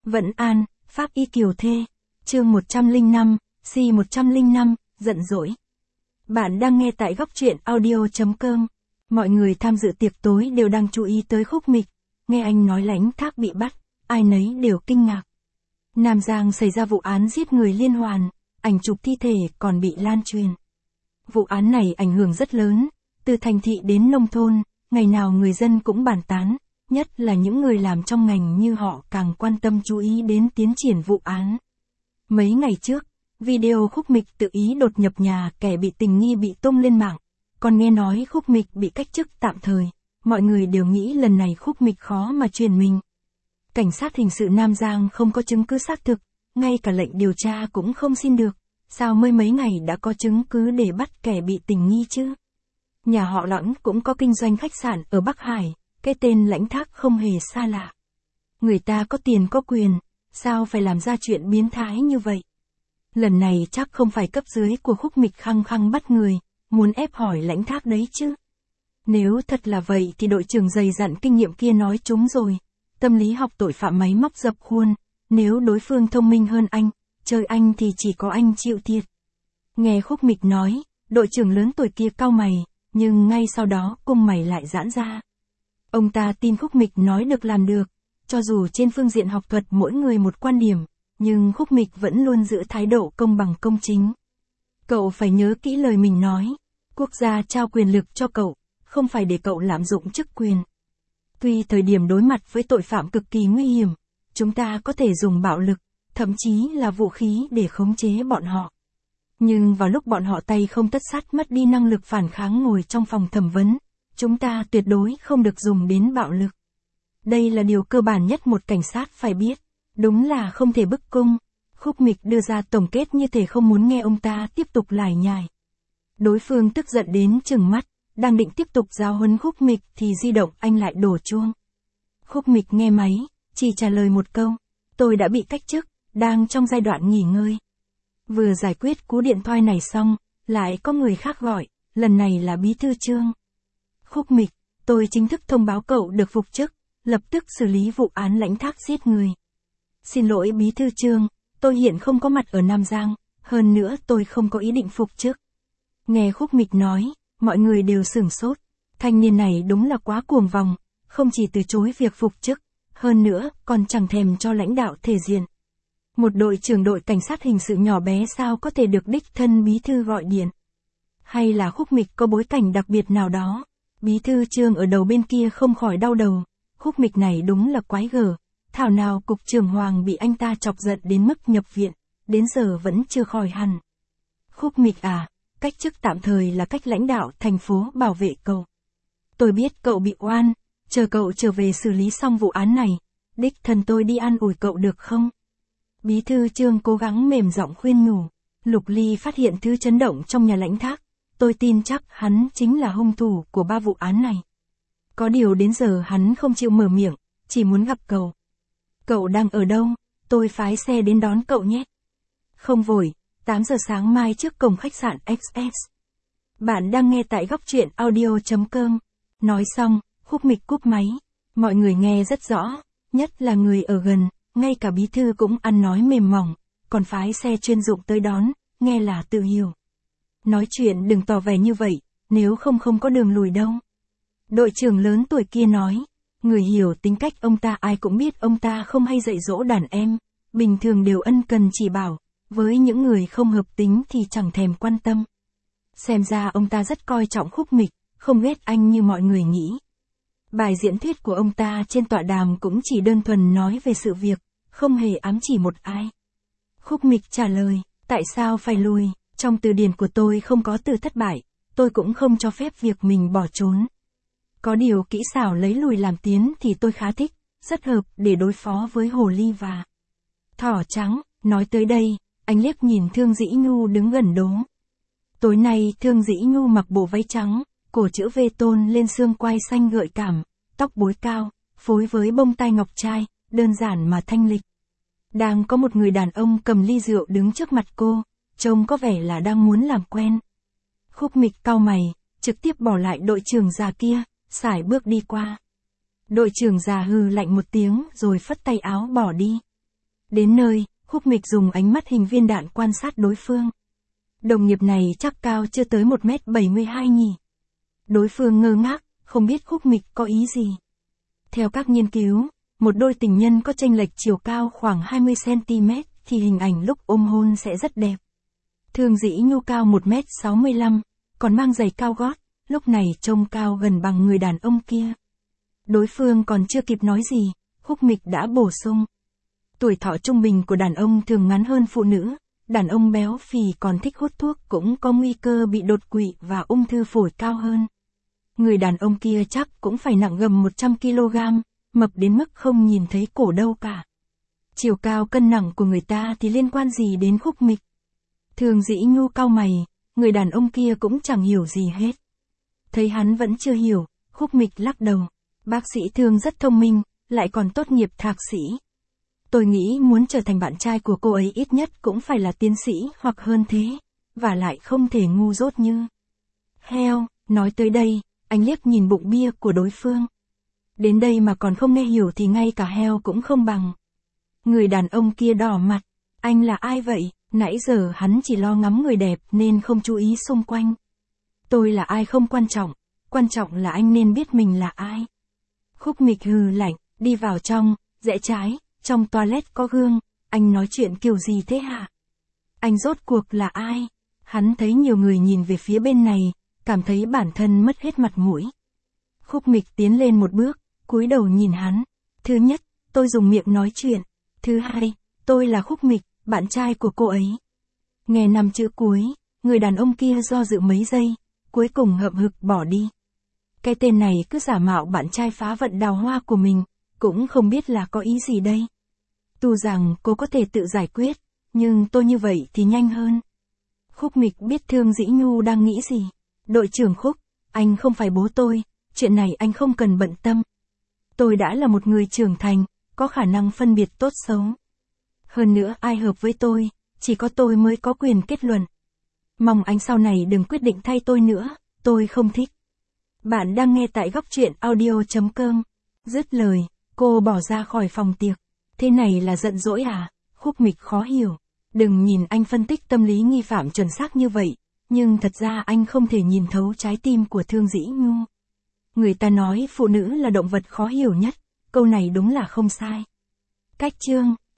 Vẫn an, pháp y kiều thê. Chương 105, C105, giận dỗi. Bạn đang nghe tại góc truyện audio.com. Mọi người tham dự tiệc tối đều đang chú ý tới Khúc Mịch. Nghe anh nói Lãnh Thác bị bắt, ai nấy đều kinh ngạc. Nam Giang xảy ra vụ án giết người liên hoàn, ảnh chụp thi thể còn bị lan truyền. Vụ án này ảnh hưởng rất lớn, từ thành thị đến nông thôn, ngày nào người dân cũng bàn tán, nhất là những người làm trong ngành như họ càng quan tâm chú ý đến tiến triển vụ án. Mấy ngày trước, video Khúc Mịch tự ý đột nhập nhà kẻ bị tình nghi bị tung lên mạng, còn nghe nói Khúc Mịch bị cách chức tạm thời, mọi người đều nghĩ lần này Khúc Mịch khó mà truyền mình. Cảnh sát hình sự Nam Giang không có chứng cứ xác thực, ngay cả lệnh điều tra cũng không xin được, sao mới mấy ngày đã có chứng cứ để bắt kẻ bị tình nghi chứ? Nhà họ Lãnh cũng có kinh doanh khách sạn ở Bắc Hải, cái tên Lãnh Thác không hề xa lạ. Người ta có tiền có quyền, sao phải làm ra chuyện biến thái như vậy? Lần này chắc không phải cấp dưới của Khúc Mịch khăng khăng bắt người, muốn ép hỏi Lãnh Thác đấy chứ. Nếu thật là vậy thì đội trưởng dày dặn kinh nghiệm kia nói trúng rồi. Tâm lý học tội phạm máy móc dập khuôn, nếu đối phương thông minh hơn anh, chơi anh thì chỉ có anh chịu thiệt. Nghe Khúc Mịch nói, đội trưởng lớn tuổi kia cau mày, nhưng ngay sau đó cung mày lại giãn ra. Ông ta tin Khúc Mịch nói được làm được, cho dù trên phương diện học thuật mỗi người một quan điểm, nhưng Khúc Mịch vẫn luôn giữ thái độ công bằng công chính. Cậu phải nhớ kỹ lời mình nói, quốc gia trao quyền lực cho cậu, không phải để cậu lạm dụng chức quyền. Tuy thời điểm đối mặt với tội phạm cực kỳ nguy hiểm, chúng ta có thể dùng bạo lực, thậm chí là vũ khí để khống chế bọn họ. Nhưng vào lúc bọn họ tay không tất sắt mất đi năng lực phản kháng ngồi trong phòng thẩm vấn, chúng ta tuyệt đối không được dùng đến bạo lực. Đây là điều cơ bản nhất một cảnh sát phải biết, đúng là không thể bức cung. Khúc Mịch đưa ra tổng kết như thể không muốn nghe ông ta tiếp tục lải nhải. Đối phương tức giận đến trừng mắt, đang định tiếp tục giáo huấn Khúc Mịch thì di động anh lại đổ chuông. Khúc Mịch nghe máy, chỉ trả lời một câu, tôi đã bị cách chức, đang trong giai đoạn nghỉ ngơi. Vừa giải quyết cú điện thoại này xong, lại có người khác gọi, lần này là Bí thư Trương. Khúc Mịch, tôi chính thức thông báo cậu được phục chức, lập tức xử lý vụ án Lãnh Thác giết người. Xin lỗi Bí thư Trương, tôi hiện không có mặt ở Nam Giang, hơn nữa tôi không có ý định phục chức. Nghe Khúc Mịch nói, mọi người đều sửng sốt, thanh niên này đúng là quá cuồng vòng, không chỉ từ chối việc phục chức, hơn nữa còn chẳng thèm cho lãnh đạo thể diện. Một đội trưởng đội cảnh sát hình sự nhỏ bé sao có thể được đích thân bí thư gọi điện? Hay là Khúc Mịch có bối cảnh đặc biệt nào đó? Bí thư Trương ở đầu bên kia không khỏi đau đầu, Khúc Mịch này đúng là quái gở, thảo nào cục trưởng Hoàng bị anh ta chọc giận đến mức nhập viện, đến giờ vẫn chưa khỏi hẳn. Khúc Mịch à, cách chức tạm thời là cách lãnh đạo thành phố bảo vệ cậu. Tôi biết cậu bị oan, chờ cậu trở về xử lý xong vụ án này, đích thân tôi đi an ủi cậu được không? Bí thư Trương cố gắng mềm giọng khuyên nhủ. Lục Ly phát hiện thứ chấn động trong nhà Lãnh Thác, tôi tin chắc hắn chính là hung thủ của 3 vụ án này. Có điều đến giờ hắn không chịu mở miệng, chỉ muốn gặp cậu. Cậu đang ở đâu? Tôi phái xe đến đón cậu nhé. Không vội, 8 giờ sáng mai trước cổng khách sạn XS. Bạn đang nghe tại góc truyện audio.com. Nói xong, Khúc Mịch cúp máy. Mọi người nghe rất rõ, nhất là người ở gần, ngay cả bí thư cũng ăn nói mềm mỏng, còn phái xe chuyên dụng tới đón, nghe là tự hiểu. Nói chuyện đừng tỏ vẻ như vậy, nếu không có đường lùi đâu. Đội trưởng lớn tuổi kia nói, người hiểu tính cách ông ta ai cũng biết ông ta không hay dạy dỗ đàn em, bình thường đều ân cần chỉ bảo, với những người không hợp tính thì chẳng thèm quan tâm. Xem ra ông ta rất coi trọng Khúc Mịch, không ghét anh như mọi người nghĩ. Bài diễn thuyết của ông ta trên tọa đàm cũng chỉ đơn thuần nói về sự việc, không hề ám chỉ một ai. Khúc Mịch trả lời, tại sao phải lùi, trong từ điển của tôi không có từ thất bại, tôi cũng không cho phép việc mình bỏ trốn. Có điều kỹ xảo lấy lùi làm tiến thì tôi khá thích, rất hợp để đối phó với hồ ly và thỏ trắng. Nói tới đây, anh liếc nhìn Thương Dĩ Nhu đứng gần đó. Tối nay Thương Dĩ Nhu mặc bộ váy trắng, cổ chữ V tôn lên xương quai xanh gợi cảm, tóc búi cao, phối với bông tai ngọc trai, đơn giản mà thanh lịch. Đang có một người đàn ông cầm ly rượu đứng trước mặt cô, trông có vẻ là đang muốn làm quen. Khúc Mịch cau mày, trực tiếp bỏ lại đội trưởng già kia, sải bước đi qua. Đội trưởng già hừ lạnh một tiếng rồi phất tay áo bỏ đi. Đến nơi, Khúc Mịch dùng ánh mắt hình viên đạn quan sát đối phương. Đồng nghiệp này chắc cao chưa tới 1m72 nhỉ. Đối phương ngơ ngác, không biết Khúc Mịch có ý gì. Theo các nghiên cứu, một đôi tình nhân có chênh lệch chiều cao khoảng 20cm thì hình ảnh lúc ôm hôn sẽ rất đẹp. Thương Dĩ Nhu cao 1m65, còn mang giày cao gót, lúc này trông cao gần bằng người đàn ông kia. Đối phương còn chưa kịp nói gì, Khúc Mịch đã bổ sung. Tuổi thọ trung bình của đàn ông thường ngắn hơn phụ nữ, đàn ông béo phì còn thích hút thuốc cũng có nguy cơ bị đột quỵ và ung thư phổi cao hơn. Người đàn ông kia chắc cũng phải nặng gần 100kg, mập đến mức không nhìn thấy cổ đâu cả. Chiều cao cân nặng của người ta thì liên quan gì đến Khúc Mịch? Thương Dĩ Nhu cau mày, người đàn ông kia cũng chẳng hiểu gì hết. Thấy hắn vẫn chưa hiểu, Khúc Mịch lắc đầu. Bác sĩ Thương rất thông minh, lại còn tốt nghiệp thạc sĩ. Tôi nghĩ muốn trở thành bạn trai của cô ấy ít nhất cũng phải là tiến sĩ hoặc hơn thế, và lại không thể ngu dốt như. Heo, nói tới đây, anh liếc nhìn bụng bia của đối phương. Đến đây mà còn không nghe hiểu thì ngay cả heo cũng không bằng. Người đàn ông kia đỏ mặt, anh là ai vậy? Nãy giờ hắn chỉ lo ngắm người đẹp nên không chú ý xung quanh. Tôi là ai không quan trọng là anh nên biết mình là ai. Khúc Mịch hừ lạnh, đi vào trong, rẽ trái, trong toilet có gương, anh nói chuyện kiểu gì thế hả? Anh rốt cuộc là ai? Hắn thấy nhiều người nhìn về phía bên này, cảm thấy bản thân mất hết mặt mũi. Khúc Mịch tiến lên một bước, cúi đầu nhìn hắn. Thứ nhất, tôi dùng miệng nói chuyện. Thứ hai, tôi là Khúc Mịch, bạn trai của cô ấy. Nghe 5 chữ cuối, người đàn ông kia do dự mấy giây, cuối cùng hậm hực bỏ đi. Cái tên này cứ giả mạo bạn trai phá vận đào hoa của mình, cũng không biết là có ý gì đây. Tu rằng cô có thể tự giải quyết, nhưng tôi như vậy thì nhanh hơn. Khúc Mịch biết Thương Dĩ Nhu đang nghĩ gì. Đội trưởng Khúc, anh không phải bố tôi, chuyện này anh không cần bận tâm. Tôi đã là một người trưởng thành, có khả năng phân biệt tốt xấu. Hơn nữa ai hợp với tôi, chỉ có tôi mới có quyền kết luận. Mong anh sau này đừng quyết định thay tôi nữa, tôi không thích. Bạn đang nghe tại góc truyện audio.com. Dứt lời, cô bỏ ra khỏi phòng tiệc. Thế này là giận dỗi à? Khúc Mịch khó hiểu. Đừng nhìn anh phân tích tâm lý nghi phạm chuẩn xác như vậy, nhưng thật ra anh không thể nhìn thấu trái tim của Thương Dĩ Nhu. Người ta nói phụ nữ là động vật khó hiểu nhất, câu này đúng là không sai. Cách chương